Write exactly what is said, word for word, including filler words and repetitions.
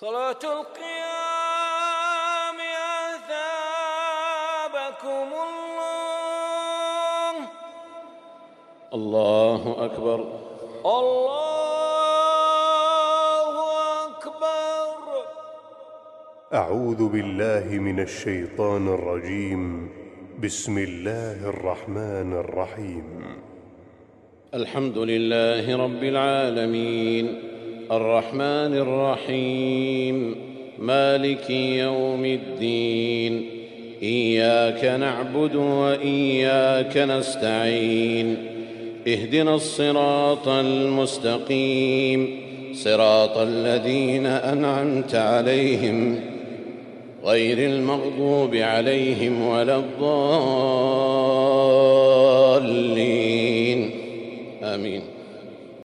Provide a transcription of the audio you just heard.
صلاة القيام أثابكم الله. الله أكبر. الله أكبر. أعوذ بالله من الشيطان الرجيم. بسم الله الرحمن الرحيم. الحمد لله رب العالمين الرحمن الرحيم مالك يوم الدين. إياك نعبد وإياك نستعين. اهدنا الصراط المستقيم صراط الذين أنعمت عليهم غير المغضوب عليهم ولا الضالين. آمين.